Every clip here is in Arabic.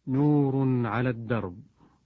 نور على الدرب،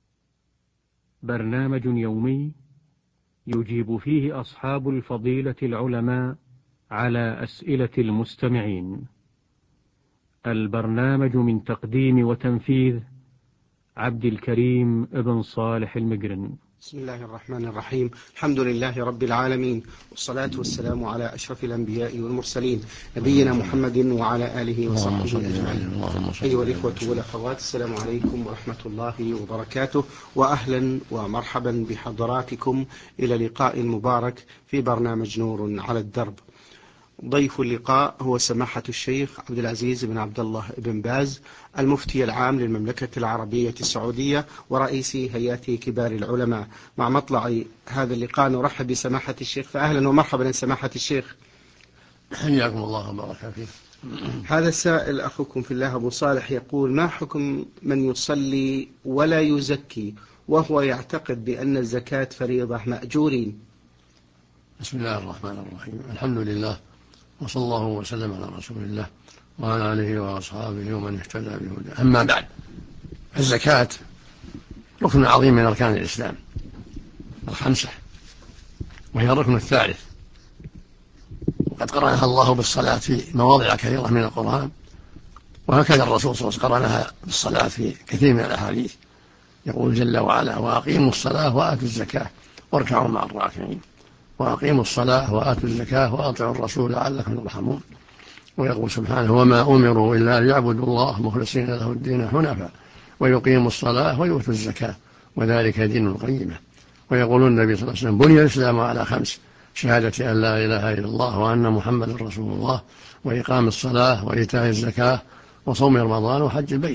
برنامج يومي يجيب فيه أصحاب الفضيلة العلماء على أسئلة المستمعين. البرنامج من تقديم وتنفيذ عبد الكريم ابن صالح المقرن. بسم الله الرحمن الرحيم. الحمد لله رب العالمين، والصلاة والسلام على أشرف الأنبياء والمرسلين، نبينا محمد وعلى آله وصحبه أجمعين. أيها الإخوة والأخوات، السلام عليكم ورحمة الله وبركاته، وأهلا ومرحبا بحضراتكم إلى لقاء مبارك في برنامج نور على الدرب. ضيف اللقاء هو سماحة الشيخ عبد العزيز بن عبد الله بن باز، المفتي العام للمملكة العربية السعودية ورئيس هيئة كبار العلماء. مع مطلع هذا اللقاء نرحب بسماحة الشيخ، فأهلا ومرحبا يا سماحة الشيخ. حياكم الله وبارك فيك. هذا السائل أخوكم في الله أبو صالح يقول: ما حكم من يصلي ولا يزكي وهو يعتقد بأن الزكاة فريضة مأجورين؟ بسم الله الرحمن الرحيم. الحمد لله، وصلى الله وسلم على رسول الله وعلى آله وأصحابه ومن اهتدى بهداه. أما بعد، الزكاة ركن عظيم من أركان الإسلام الخمسة، وهي الركن الثالث، وقد قرنها الله بالصلاة في مواضع كثيرة من القرآن، وهكذا الرسول صلى الله عليه وسلم قرنها بالصلاة في كثير من الأحاديث. يقول جل وعلا: وأقيموا الصلاة وآتوا الزكاة واركعوا مع الراكعين. وأقيموا الصلاة وآتوا الزكاة وأطيعوا الرسول لعلكم ترحمون. ويقول سبحانه: وما أمروا إلا ليعبدوا الله مخلصين له الدين حنفاء ويقيموا الصلاة ويؤتوا الزكاة وذلك دين القيمة. ويقول النبي صلى الله عليه وسلم: بني الإسلام على خمس: شهادة أن لا إله إلا الله وأن محمدا رسول الله وإقام الصلاة وإيتاء الزكاة وصوم رمضان وحج البيت.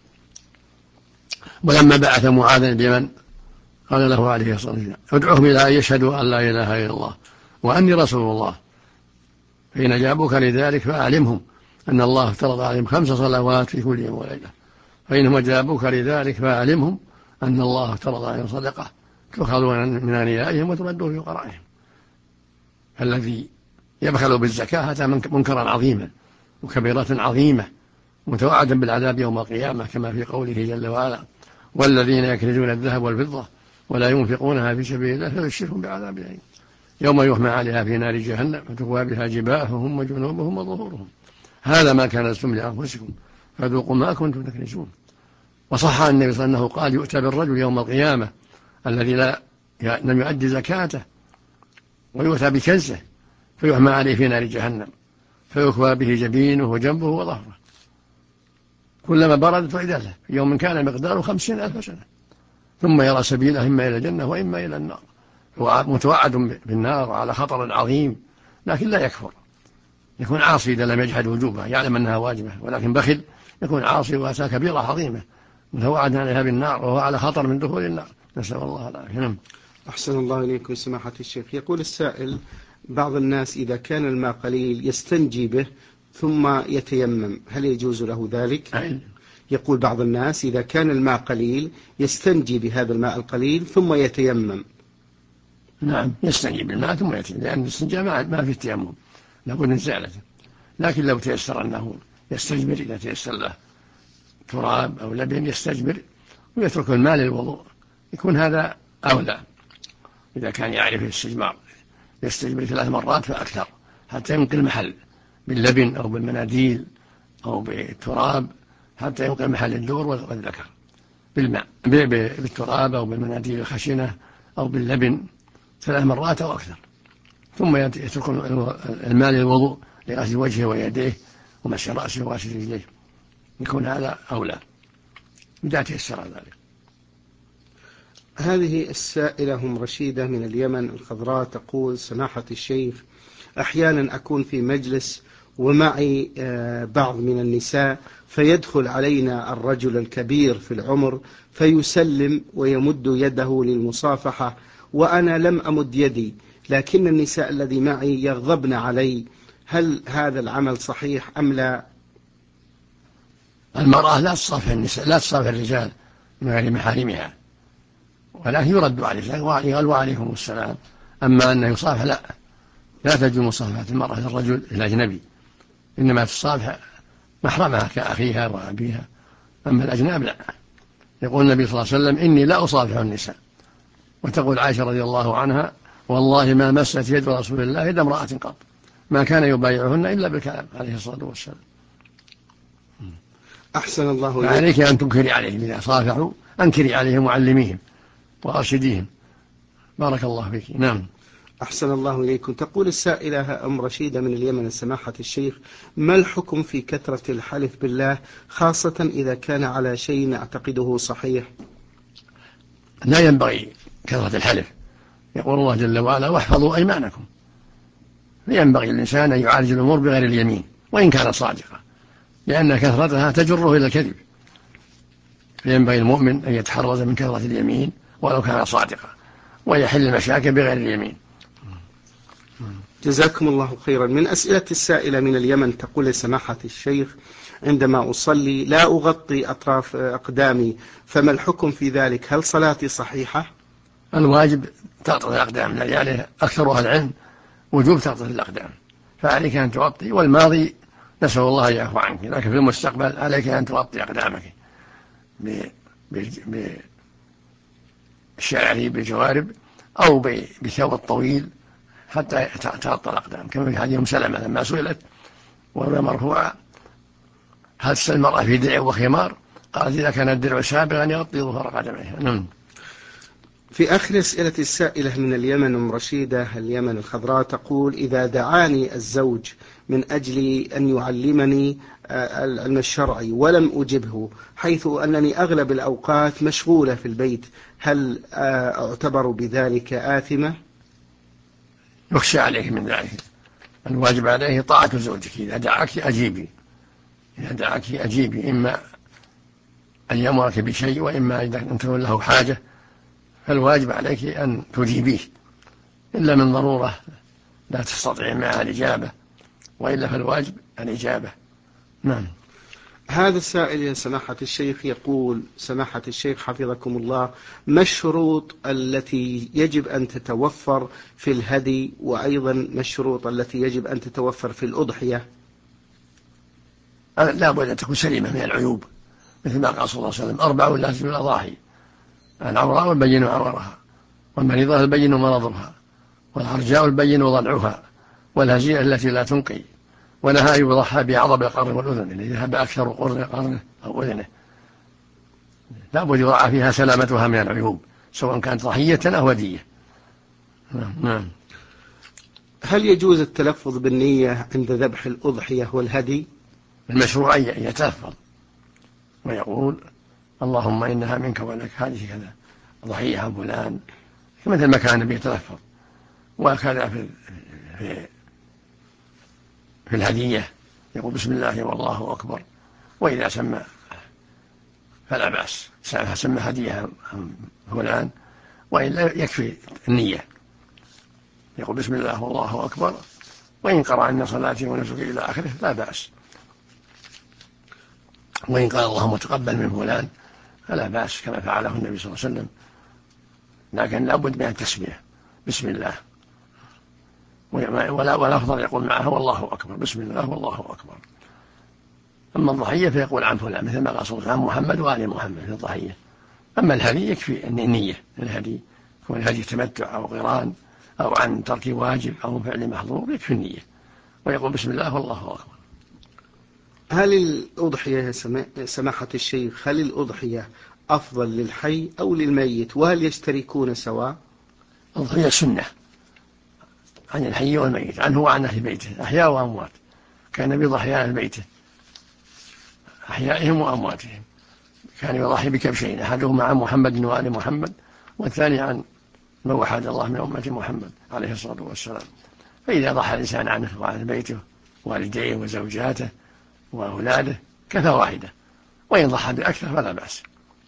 ولما بعث معاذا اليمن قال له عليه الصلاة والسلام: ادعوهم إلى أن يشهدوا أن لا إله إلا الله وأني رسول الله، فإن أجابوك لذلك فأعلمهم أن الله افترض عليهم 5 صلوات في كل يوم وليلة، فإنهم أجابوك لذلك فأعلمهم أن الله افترض عليهم صدقة تؤخذ من أغنيائهم وترد في فقرائهم. فالذي يبخل بالزكاة أتى منكرا عظيما وكبيرة عظيمة متوعدا بالعذاب يوم القيامة، كما في قوله جل وعلا: والذين يكنزون الذهب والفضة ولا ينفقونها في سبيل الله فبشرهم بعذاب أليم يوم يحمى عليها في نار جهنم فتكوى بها جباههم وجنوبهم وظهورهم هذا ما كنزتم لأنفسكم فذوقوا ما كنتم تكنزون. وصح عن النبي صلى الله عليه وسلم قال: يؤتى بالرجل يوم القيامة الذي لم يؤدي زكاته ويؤتى بكنزه فيحمى عليه في نار جهنم فيكوى به جبينه وجنبه وظهره كلما بردت وإذا له في يوم كان مقداره 50,000 سنة، ثم يرى سبيله إما إلى الجنة وإما إلى النار. هو متوعد بالنار على خطر عظيم، لكن لا يكفر، يكون عاصي إذا لم يجحد وجوبها، يعلم أنها واجبة ولكن بخل، يكون عاصي وأتى كبيرة عظيمة متوعد عليها بالنار وهو على خطر من دخول النار، نسأل الله العافية. أحسن الله إليكم سماحة الشيخ. يقول السائل: بعض الناس إذا كان الماء قليل يستنجي به ثم يتيمم، هل يجوز له ذلك؟ يقول بعض الناس إذا كان الماء قليل يستنجي بهذا الماء القليل ثم يتيمم. نعم، يستنجي بالماء ثم يتيمم، لأن الاستنجاء ما في التيمم، لابد من زعلته. لكن لو تيسر أنه يستجمر، إذا تيسر له تراب أو لبن يستجمر ويترك الماء للوضوء، يكون هذا أولى. إذا كان يعرف الاستجمار يستجمر 3 مرات فأكثر حتى ينقي المحل باللبن أو بالمناديل أو بالتراب، حتى ينقي محل الدور والذكر بالماء بالتراب أو بالمناديل الخشنة أو باللبن 3 مرات أو أكثر، ثم يترك الماء للوضوء لغسل وجهه ويديه ومسح رأسه وغسل رجليه، يكون هذا أولى إذا تيسر ذلك. هذه السائلة هم رشيدة من اليمن الخضراء تقول: سماحة الشيخ، أحيانا أكون في مجلس ومعي بعض من النساء، فيدخل علينا الرجل الكبير في العمر فيسلم ويمد يده للمصافحة وأنا لم أمد يدي، لكن النساء الذي معي يغضبن علي، هل هذا العمل صحيح أم لا؟ المرأة لا تصافح النساء، لا تصافح الرجال من غير محارمها، ولكن يرد عليه قال: وعليكم السلام. أما أنه يصافح لا تجوز مصافحة المرأة للرجل الأجنبي، إنما تصافح محرمها كأخيها وأبيها أما الأجناب لا. يقول النبي صلى الله عليه وسلم: إني لا أصافح النساء. وتقول عائشة رضي الله عنها: والله ما مست يد رسول الله يد امرأة قط، ما كان يبايعهن إلا بالكلام عليه الصلاة والسلام. أحسن الله إليك. فعليك أن تنكري عليهم إذا صافحوا، أنكري عليهم وعلميهم وأرشديهم. بارك الله فيك. نعم. أحسن الله إليكم. تقول السائلة أم رشيدة من اليمن: سماحة الشيخ، ما الحكم في كثرة الحلف بالله، خاصة إذا كان على شيء نعتقده صحيح؟ لا ينبغي كثرة الحلف. يقول الله جل وعلا: واحفظوا أيمانكم. ينبغي الإنسان أن يعالج الأمور بغير اليمين وإن كانت صادقة، لأن كثرتها تجره إلى الكذب. فينبغي المؤمن أن يتحرز من كثرة اليمين ولو كانت صادقة، ويحل المشاكل بغير اليمين. جزاكم الله خيرا. من أسئلة السائلة من اليمن تقول: سماحة الشيخ، عندما أصلي لا أغطي أطراف أقدامي، فما الحكم في ذلك؟ هل صلاتي صحيحة؟ الواجب تغطية الأقدام، يعني أكثر أهل العلم وجوب تغطية الأقدام، فعليك أن تغطي. والماضي نسأل الله أن يعفو عنك، لكن في المستقبل عليك أن تغطي أقدامك بالشعر بالجوارب أو بثوب الطويل حتى تغطى الأقدام، كما في حديث أم سلمة لما سئلت وهي مرفوعة: هل تسأل المرأة في درع وخمار؟ قالت: إذا كان الدرع سابغا يغطي ظهر قدميها. نعم. في آخر أسئلة السائلة من اليمن أم رشيدة اليمن الخضراء تقول: إذا دعاني الزوج من أجل أن يعلمني العلم الشرعي ولم أجبه، حيث أنني أغلب الأوقات مشغولة في البيت، هل أعتبر بذلك آثمة؟ يخشى عليك من ذلك. الواجب عليه طاعة زوجك. إذا دعاك أجيبي، إذا دعاك أجيبي، إما أن يأمرك بشيء وإما أن تكون له حاجة، فالواجب عليك أن تجيبيه، إلا من ضرورة لا تستطيع معها الإجابة، وإلا فالواجب الإجابة. نعم. هذا السائل يا سماحة الشيخ يقول: سماحة الشيخ حفظكم الله، ما الشروط التي يجب أن تتوفر في الهدي، وأيضا ما الشروط التي يجب أن تتوفر في الأضحية؟ لا بد أن تكون سليمة من العيوب، مثل ما قال صلى الله عليه وسلم: 4 لا تجوز الأضاحي: العوراء البين عورها، والمريضة البين مرضها، والعرجاء البين ضلعها، والهزيئة التي لا تنقي. ونهى يضحى بعضب القرن والأذن، إذا ذهب أكثر قرنه أو أذنه. لا بد يراعى فيها سلامتها من العيوب، سواء كانت ضحية أو هدية. نعم. هل يجوز التلفظ بالنية عند ذبح الأضحية والهدي؟ المشروع أن يتلفظ ويقول: اللهم إنها منك ولك، هذه كذا ضحية فلان، مثل ما كان بيتلفظ. وكذا في الهدية يقول: بسم الله والله أكبر. وإذا سمى فلا بأس، سمى هدية فلان، وإلا يكفي النية، يقول: بسم الله والله أكبر، وإن قرأ أن صلاتي ونسكي إلى آخره لا بأس. وإن قال: اللهم تقبل من فلان، فلا بأس، كما فعله النبي صلى الله عليه وسلم. لكن لا بد من التسمية: بسم الله، ولا أفضل يقول معها والله أكبر، بسم الله والله أكبر. أما الضحية فيقول عن فلان، مثل ما قال صلى الله عليه وسلم: عن محمد وآل محمد في الضحية. أما الهدي يكفي النية، الهدي يكون الهدي تمتع أو قران أو عن ترك واجب أو فعل محظور، يكفي النية، ويقول: بسم الله والله أكبر. هل الأضحية سماحة الشيخ، هل الأضحية أفضل للحي أو للميت، وهل يشتركون سواء؟ الأضحية سنة عن الحي والميت، عنه وعن أهل بيته أحياء وأموات. كان بيضحي عن بيته أحيائهم وأمواتهم. كان يضحي بكبشين: أحدهما عن محمد وآل محمد، والثاني عن من وحد الله من أمة محمد عليه الصلاة والسلام. فإذا ضحى الإنسان عنه وعن بيته والديه وزوجاته وأولاده كفى واحدة، وإن ضحى بأكثر فلا بأس.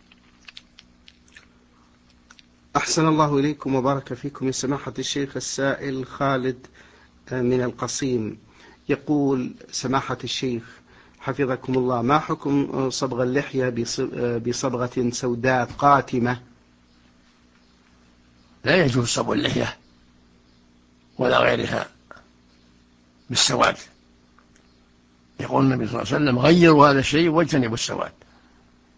أحسن الله إليكم وبارك فيكم يا سماحة الشيخ. السائل خالد من القصيم يقول: سماحة الشيخ حفظكم الله، ما حكم صبغ اللحية بصبغة سوداء قاتمة؟ لا يجوز صبغ اللحية ولا غيرها بالسواد. يقول النبي صلى الله عليه وسلم: غيروا هذا الشيء واجتنبوا السواد.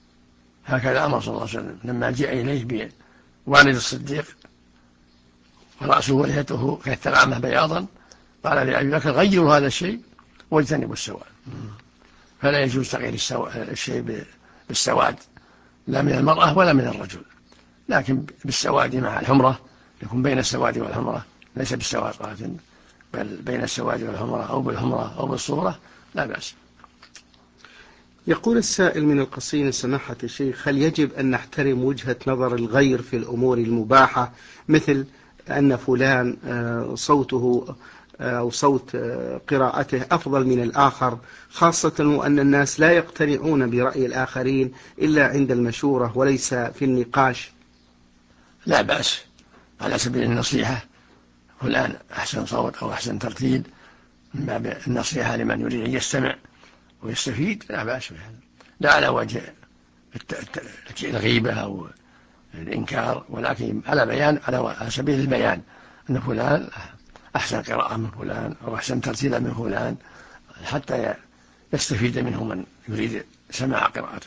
هكذا أمر صلى الله عليه وسلم لما جاء إليه بوالد الصديق ورأسه ولحيته كالتغامة بياضا، قال لأبي بكر غيروا هذا الشيء واجتنبوا السواد. فلا يجوز تغيير الشيء بالسواد لا من المرأة ولا من الرجل، لكن بالسواد مع الحمرة يكون بين السواد والحمرة، ليس بالسواد قاتل بل بين السواد والحمرة أو بالحمرة أو بالصورة لا بأس. يقول السائل من القصيم: سماحة الشيخ، هل يجب أن نحترم وجهة نظر الغير في الأمور المباحة، مثل أن فلان صوته أو صوت قراءته أفضل من الآخر، خاصة وأن الناس لا يقتنعون برأي الآخرين إلا عند المشورة وليس في النقاش؟ لا بأس على سبيل النصيحة، فلان أحسن صوت أو أحسن ترتيل من باب النصيحة لمن يريد أن يستمع ويستفيد، لا بأس بهذا، لا على وجه الغيبة أو الإنكار، ولكن على سبيل البيان أن فلان أحسن قراءة من فلان أو أحسن ترتيلا من فلان، حتى يستفيد منه من يريد سماع قراءته.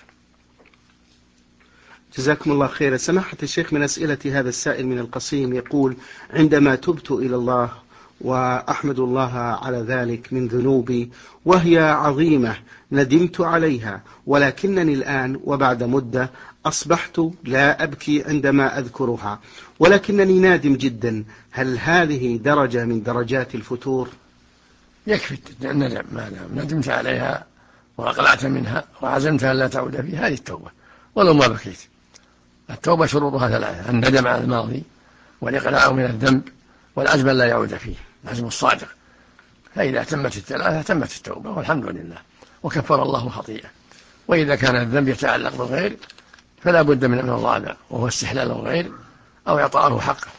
جزاكم الله خيرا. سماحة الشيخ، من أسئلة هذا السائل من القصيم يقول: عندما تبت إلى الله وأحمد الله على ذلك من ذنوبي وهي عظيمة ندمت عليها، ولكنني الآن وبعد مدة أصبحت لا أبكي عندما أذكرها، ولكنني نادم جدا، هل هذه درجة من درجات الفتور؟ يكفي الندم، ما دام ندمت عليها وأقلعت منها وعزمت أن لا تعود فيها، هذه التوبة ولو ما بكيت. التوبة شروطها ثلاثة: الندم على الماضي، والإقلاع من الذنب، والعزم لا يعود فيه، العزم الصادق. فإذا تمت الثلاثة تمت التوبة والحمد لله، وكفر الله خطيئة. وإذا كان الذنب يتعلق بالغير فلا بد من أمر الرابع، وهو استحلال الغير أو إعطاءه حقه.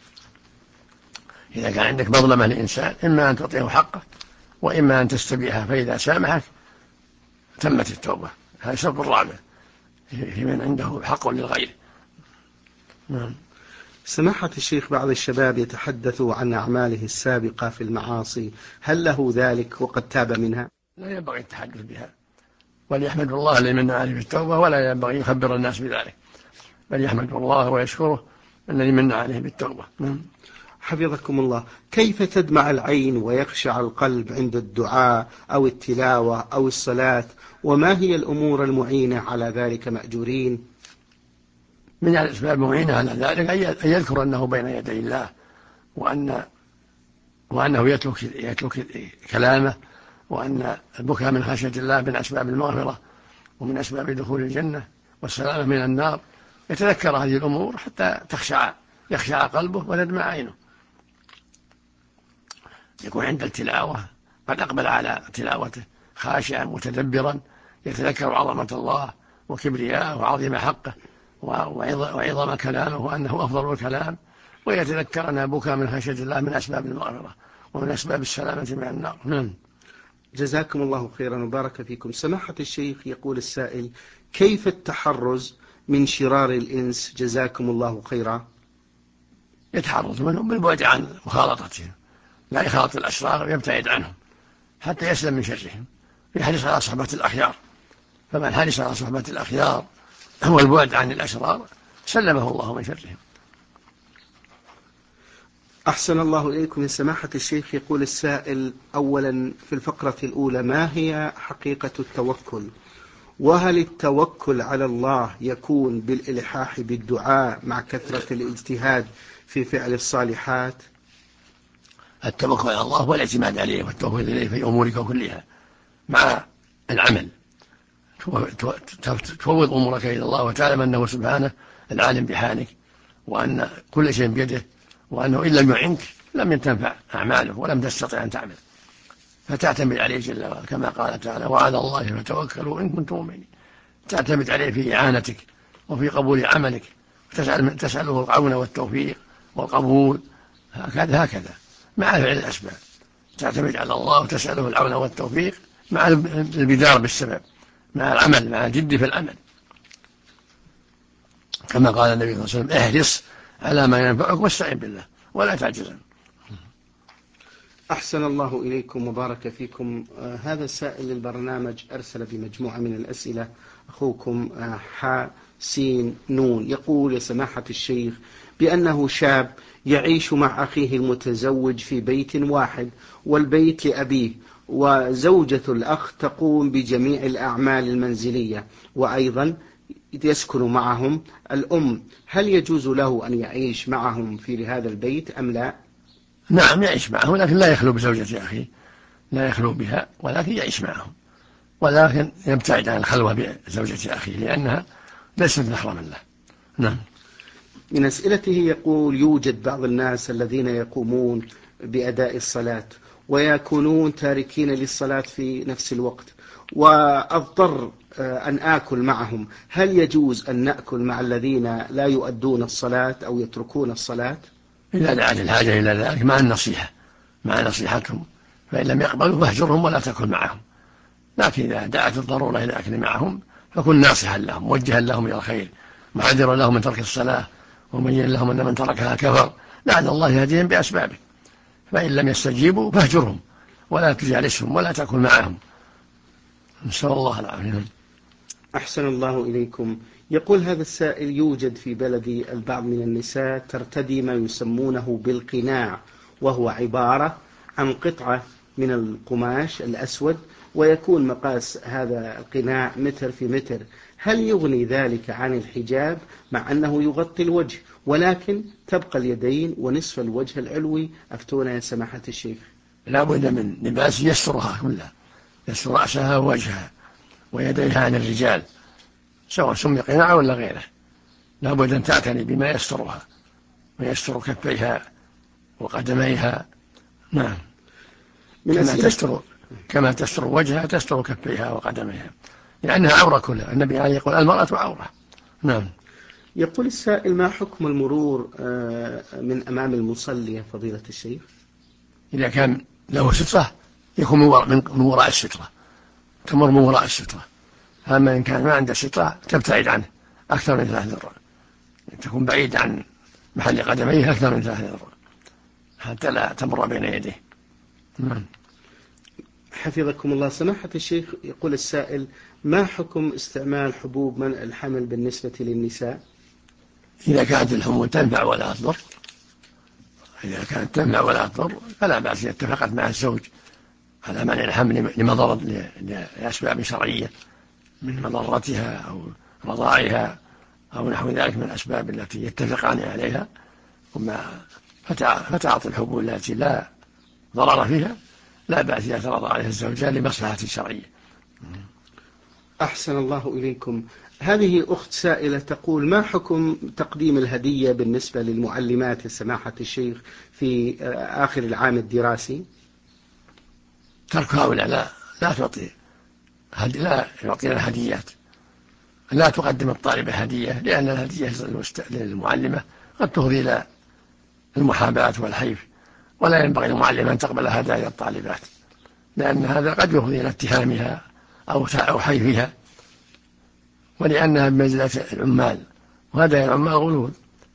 إذا كان عندك مظلمة لإنسان إما أن تعطيه حقه وإما أن تستبيحه، فإذا سامحك تمت التوبة. هذا الشرط الرابع في من عنده حق للغير. نعم. سماحة الشيخ، بعض الشباب يتحدث عن أعماله السابقة في المعاصي، هل له ذلك وقد تاب منها؟ لا ينبغي التحدث بها، وليحمد الله لمن عليه بالتوبة، ولا ينبغي يخبر الناس بذلك، بل يحمد الله ويشكره الذي من عليه بالتوبة. حفظكم الله. كيف تدمع العين ويخشع القلب عند الدعاء أو التلاوة أو الصلاة، وما هي الأمور المعينة على ذلك مأجورين؟ من الأسباب المعينة على ذلك أن يذكر أنه بين يدي الله، وأنه يتلك كلامه، وأن البكاء من خشية الله من أسباب المغفرة ومن أسباب دخول الجنة والسلامة من النار. يتذكر هذه الأمور حتى يخشع قلبه وتدمع عينه. يكون عند التلاوة قد أقبل على تلاوته خاشعا متدبرا، يتذكر عظمة الله وكبرياءه وعظيم حقه وعظم كلامه وأنه أفضل الكلام، ويتذكر أن بكى من خشية الله من أسباب المغفرة ومن أسباب السلامة من النار. جزاكم الله خيرا وبارك فيكم. سماحة الشيخ، يقول السائل: كيف التحرز من شرار الإنس جزاكم الله خيرا؟ يتحرز منهم بالبعد عن مخالطتهم، لا يخالط الأشرار ويبتعد عنهم حتى يسلم من شرهم، يحرص على صحبة الأخيار، فمن حرص على صحبة الأخيار والبعد عن الأشرار سلمه الله من شرهم. أحسن الله إليكم. من سماحة الشيخ، يقول السائل: أولا في الفقرة الأولى، ما هي حقيقة التوكل؟ وهل التوكل على الله يكون بالإلحاح بالدعاء مع كثرة الاجتهاد في فعل الصالحات؟ التوكل على الله والاعتماد عليه والتوكل إليه في أمورك كلها مع العمل، تفوض أمورك إلى الله وتعلم أنه سبحانه العالم بحالك، وأن كل شيء بيده، وأنه إن لم يعنك لم تنفع أعماله ولم تستطع أن تعمل، فتعتمد عليه جل وعلا كما قال تعالى: وعلى الله فتوكلوا إن كنتم مؤمنين. تعتمد عليه في إعانتك وفي قبول عملك، تسأله العون والتوفيق والقبول، هكذا مع فعل الأسباب. تعتمد على الله وتسأله العون والتوفيق مع البدار بالسبب، مع العمل، مع الجد في العمل، كما قال النبي صلى الله عليه وسلم: احرص على ما ينفعك واستعن بالله ولا تعجز. أحسن الله إليكم وبارك فيكم. هذا السائل للبرنامج أرسل بمجموعة من الأسئلة، أخوكم حسين نون يقول: يا سماحة الشيخ، بأنه شاب يعيش مع أخيه المتزوج في بيت واحد، والبيت لأبيه، وزوجة الأخ تقوم بجميع الأعمال المنزلية، وأيضا يسكن معهم الأم، هل يجوز له أن يعيش معهم في هذا البيت أم لا؟ نعم، يعيش معهم، لكن لا يخلو بزوجة أخيه، لا يخلو بها، ولكن يعيش معهم، ولكن يبتعد عن الخلوة بزوجة أخيه لأنها ليست محرما له. نعم. من أسئلته يقول: يوجد بعض الناس الذين يقومون بأداء الصلاة ويكونون تاركين للصلاة في نفس الوقت، وأضطر أن آكل معهم، هل يجوز أن نأكل مع الذين لا يؤدون الصلاة أو يتركون الصلاة؟ إذا دعت الحاجة إلى ذلك مع النصيحة، مع نصيحتهم، فإن لم يقبلوا فاهجرهم ولا تأكل معهم، لكن إذا دعت الضرورة إلى الأكل معهم فكن ناصحا لهم، موجها لهم إلى الخير، محذرا لهم من ترك الصلاة، ومبين لهم أن من تركها كفر، لعل الله يهديهم بأسبابه. فإن لم يستجيبوا فاهجرهم ولا تجالسهم ولا تأكل معهم، نسأل الله العافية. أحسن الله إليكم. يقول هذا السائل: يوجد في بلدي البعض من النساء ترتدي ما يسمونه بالقناع، وهو عبارة عن قطعة من القماش الأسود، ويكون مقاس هذا القناع متر في متر، هل يغني ذلك عن الحجاب مع أنه يغطي الوجه ولكن تبقى اليدين ونصف الوجه العلوي؟ أفتونا يا سماحة الشيخ. لا بد من لباس يسترها كلها، يستر رأسها ووجهها ويديها عن الرجال، سواء سمي قناع ولا غيره، لا بد أن تعتني بما يسترها ويستر كفيها وقدميها. نعم. كما تستر وجهها تستر كفيها وقدميها، لأنها عورة كلها، النبي عليه يقول: المرأة عورة. نعم. يقول السائل: ما حكم المرور من أمام المصلي يا فضيلة الشيخ؟ إذا كان له سترة يكون من وراء السترة، تمر من وراء السترة. أما إن كان ما عنده سترة تبتعد عنه أكثر من 3 ذراع، تكون بعيد عن محل قدميه أكثر من 3 ذراع حتى لا تمر بين يديه. نعم. حفظكم الله. سماحة الشيخ، يقول السائل: ما حكم استعمال حبوب منع الحمل بالنسبة للنساء؟ إذا كانت الحمول تنفع ولا تضر، إذا كانت تنفع ولا تضر فلا بأس إذا اتفقت مع الزوج على منع الحمل لأسباب شرعية من مضرتها أو رضاعها أو نحو ذلك من الأسباب التي يتفقان عليها، فتعطي الحبوب التي لا ضرر فيها، لا بأس إذا ترضى عليها الزوجان لمصلحة شرعية. أحسن الله إليكم. هذه أخت سائلة تقول: ما حكم تقديم الهدية بالنسبة للمعلمات سماحة الشيخ في آخر العام الدراسي؟ ترك هؤلاء لا يعطينا الهديات، لا تقدم الطالبة هدية، لأن الهدية للمعلمة قد تفضي إلى المحاباة والحيف، ولا ينبغي للمعلمة أن تقبل هدايا الطالبات، لأن هذا قد يفضي إلى اتهامها أو حيفها، ولأنها بمنزلة العمال، وهدايا العمال غلول،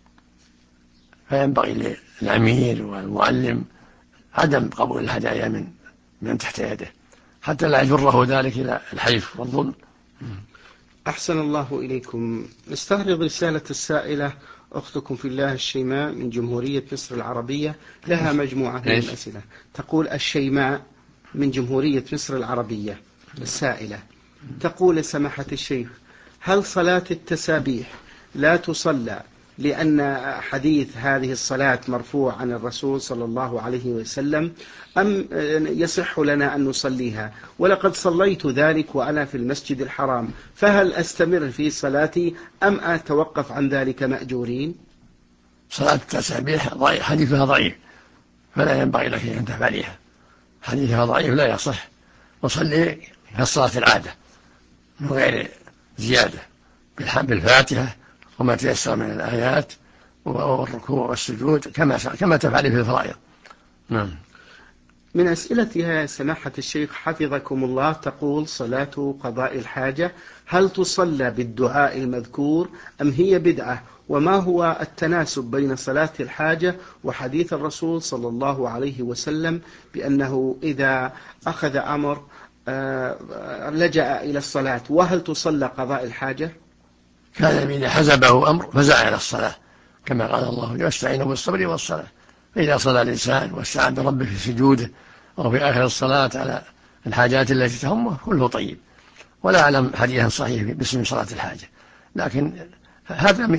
فينبغي للأمير والمعلم عدم قبول الهدايا من تحت يده حتى لا يجره ذلك إلى الحيف والظلم. أحسن الله إليكم. نستعرض رسالة السائلة أختكم في الله الشيماء من جمهورية مصر العربية، لها مجموعة من الأسئلة. تقول الشيماء من جمهورية مصر العربية السائلة تقول: سماحة الشيخ، هل صلاة التسابيح لا تصلى لأن حديث هذه الصلاة مرفوع عن الرسول صلى الله عليه وسلم، أم يصح لنا أن نصليها؟ ولقد صليت ذلك وأنا في المسجد الحرام، فهل أستمر في صلاتي أم أتوقف عن ذلك مأجورين؟ صلاة التسابيح حديثها ضعيف، فلا ينبغي لك أن تفعليها، حديثها ضعيف لا يصح، وصلي كالصلاة العادة من غير زيادة بالفاتحة وما تيسر من الآيات والركوع والسجود كما تفعل في الفرائض. نعم. من أسئلتها سماحة الشيخ حفظكم الله تقول: صلاة قضاء الحاجة هل تصلى بالدعاء المذكور أم هي بدعة؟ وما هو التناسب بين صلاة الحاجة وحديث الرسول صلى الله عليه وسلم بأنه إذا أخذ أمر لجأ إلى الصلاة، وهل تصلى قضاء الحاجة؟ كان إذا حزبه أمر فزع إلى الصلاة، كما قال الله واستعينوا بالصبر والصلاة. فإذا صلى الإنسان واستعان بربه في سجوده أو في آخر الصلاة على الحاجات التي تهمه كله طيب. ولا أعلم حديثا صحيح باسم صلاة الحاجة، لكن هذا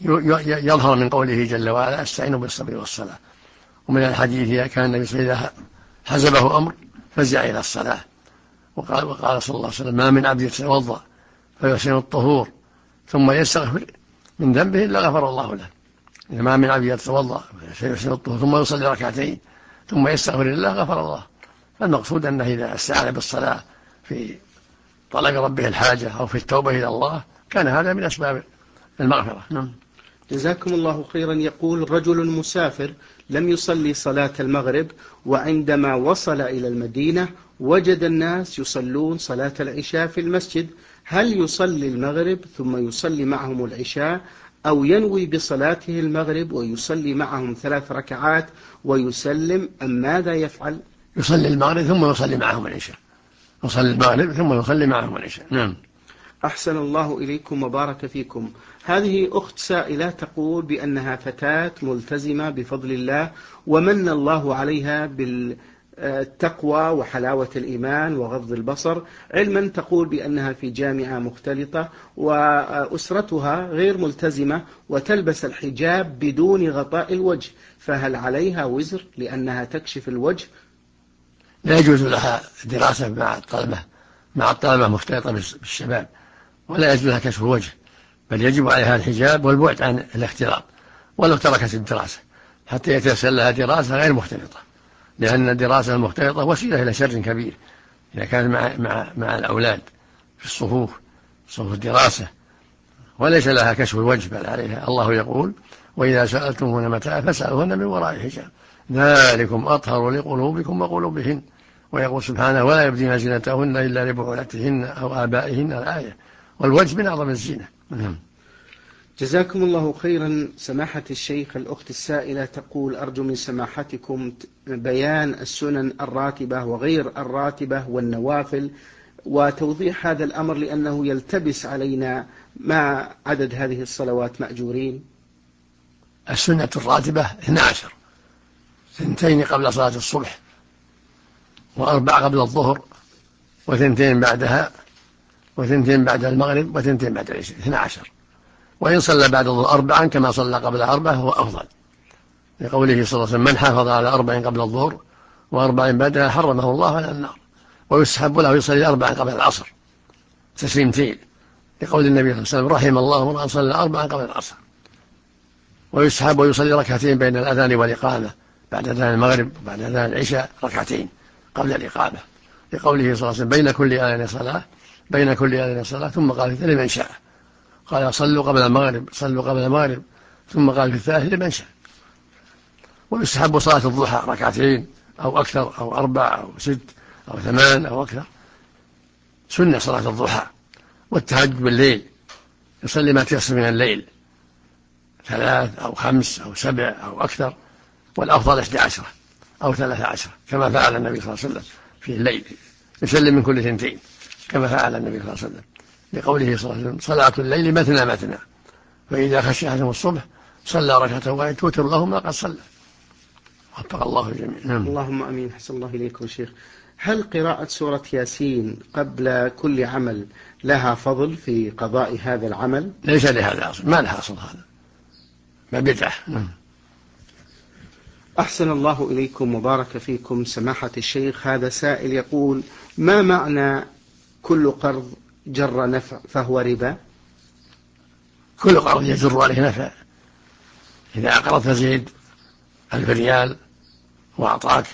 يظهر من قوله جل وعلا استعينوا بالصبر والصلاة. ومن الحديث كان النبي صلى الله عليه وسلم إذا حزبه أمر فزع إلى الصلاة. وقال صلى الله عليه وسلم ما من عبد يتوضأ فيحسن الطهور ثم يستغفر من ذنبه إلا غفر الله له. إذا ما من عبد يتوضأ فيحسن الطهور ثم يصلي ركعتين ثم يستغفر الله غفر الله. فالمقصود أنه إذا استعان بالصلاة في طلب ربه الحاجة أو في التوبة إلى الله كان هذا من أسباب المغفرة. جزاكم الله خيرا. يقول رجل مسافر لم يصلي صلاة المغرب، وعندما وصل إلى المدينة وجد الناس يصلون صلاة العشاء في المسجد، هل يصلي المغرب ثم يصلي معهم العشاء، أو ينوي بصلاته المغرب ويصلي معهم 3 ركعات ويسلم، أم ماذا يفعل؟ يصلي المغرب ثم يصلي معهم العشاء. يصلي المغرب ثم يصلي معهم العشاء. نعم. أحسن الله إليكم وبارك فيكم. هذه أخت سائلة تقول بأنها فتاة ملتزمة بفضل الله، ومن الله عليها بالتقوى وحلاوة الإيمان وغض البصر، علما تقول بأنها في جامعة مختلطة وأسرتها غير ملتزمة وتلبس الحجاب بدون غطاء الوجه، فهل عليها وزر لأنها تكشف الوجه؟ لا يجوز لها دراسة مع الطلبة مختلطة بالشباب، ولا يجوز لها كشف الوجه، بل يجب عليها الحجاب والبعد عن الاختلاط ولو تركت الدراسة حتى يتيسر لها دراسة غير مختلطة، لأن الدراسة المختلطة وسيلة إلى شر كبير إذا كان مع الأولاد في صفوف الدراسة، وليس لها كشف الوجه بل عليها. الله يقول وإذا سألتموهن متاعا فاسألوهن من وراء حجاب ذلكم أطهر لقلوبكم وقلوبهن. ويقول سبحانه ولا يبدين زينتهن إلا لبعولتهن أو آبائهن الآية. والوجه من أعظم الزينة. جزاكم الله خيرا. سماحة الشيخ، الأخت السائلة تقول أرجو من سماحتكم بيان السنن الراتبة وغير الراتبة والنوافل وتوضيح هذا الأمر، لأنه يلتبس علينا ما عدد هذه الصلوات مأجورين. السنة الراتبة 12، 2 قبل صلاة الصبح، 4 قبل الظهر، 2 بعدها، 2 بعد المغرب، 2 بعد العشاء، 12. وإن صلى بعد الظهر 4 كما صلى قبل 4 هو أفضل، لقوله صلى الله عليه وسلم من حافظ على 4 قبل الظهر و4 بعدها حرمه الله على النار. ويسحب له يصلي 4 قبل العصر تسليمتين، لقول النبي صلى الله عليه وسلم رحم الله امرأ صلى 4 قبل العصر. ويسحب ويصلي ركعتين بين الأذان والإقامة، بعد أذان المغرب وبعد أذان العشاء 2 قبل الإقامة، لقوله صلى الله عليه وسلم بين كل آذان صلاة ثم قال لمن شاء. قال صلوا قبل المغرب ثم قال في الثالث لمن شاء. ويستحب صلاة الضحى 2 أو أكثر أو 4 أو 6 أو 8 أو أكثر، سنة صلاة الضحى. والتهجد بالليل يصلي ما تيسر من الليل، 3 أو 5 أو 7 أو أكثر، والأفضل 11 أو 13 كما فعل النبي صلى الله عليه وسلم في الليل، يسلم من كل 2 كما فعل النبي صلى الله عليه وسلم، لقوله صلى الله عليه وسلم صلاة الليل مثنى، فإذا خشي أحدهم الصبح صلى 2 ركعتين توتر له ما قد صلى. وفق الله الجميع. اللهم أمين. حسن الله إليكم شيخ. هل قراءة سورة ياسين قبل كل عمل لها فضل في قضاء هذا العمل؟ ليس لهذا أصل، ما لها أصل، هذا ما بدعة. أحسن الله إليكم وبارك فيكم. سماحة الشيخ، هذا سائل يقول ما معنى كل قرض جر نفع فهو ربا؟ كل قرض يجر عليه نفع. إذا أقرضت زيد 1000 ريال وأعطاك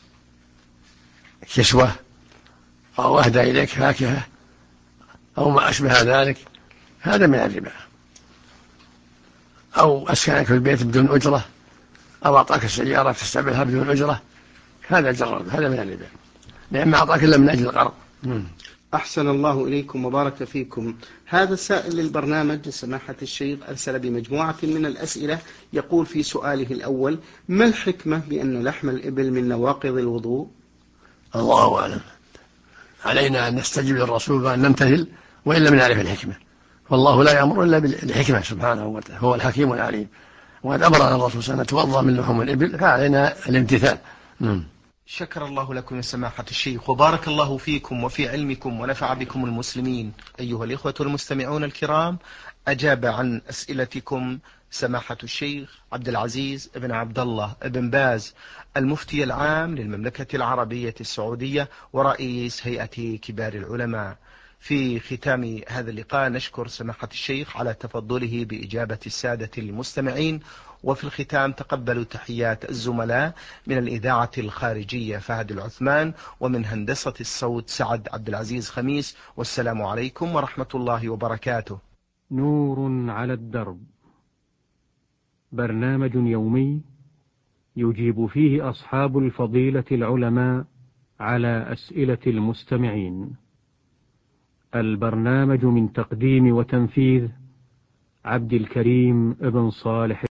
كسوة أو أهدى إليك فاكهة أو ما أشبه ذلك، هذا من الربا. أو أسكنك في البيت بدون أجرة، أو أعطاك السيارة تستعملها بدون أجرة، هذا جر، هذا من الربا، لأن ما أعطاك إلا من أجل القرض. أحسن الله إليكم وبارك فيكم. هذا سائل للبرنامج سماحة الشيخ أرسل بمجموعة من الأسئلة، يقول في سؤاله الأول ما الحكمة بأن لحم الإبل من نواقض الوضوء؟ الله أعلم. علينا أن نستجيب للرسول وأن نمتثل وإن لم نعرف الحكمة، والله لا يأمر إلا بالحكمة سبحانه وتعالى، هو الحكيم العليم، وقد أمرنا الرسول صلى الله عليه وسلم أن نتوضأ من لحوم الإبل، فعلينا الامتثال. شكر الله لكم يا سماحة الشيخ، وبارك الله فيكم وفي علمكم ونفع بكم المسلمين. أيها الإخوة المستمعون الكرام، أجاب عن أسئلتكم سماحة الشيخ عبد العزيز بن عبد الله بن باز، المفتي العام للمملكة العربية السعودية ورئيس هيئة كبار العلماء. في ختام هذا اللقاء نشكر سماحة الشيخ على تفضله بإجابة السادة المستمعين، وفي الختام تقبلوا تحيات الزملاء من الإذاعة الخارجية فهد العثمان، ومن هندسة الصوت سعد عبد العزيز خميس، والسلام عليكم ورحمة الله وبركاته. نور على الدرب، برنامج يومي يجيب فيه أصحاب الفضيلة العلماء على أسئلة المستمعين. البرنامج من تقديم وتنفيذ عبد الكريم ابن صالح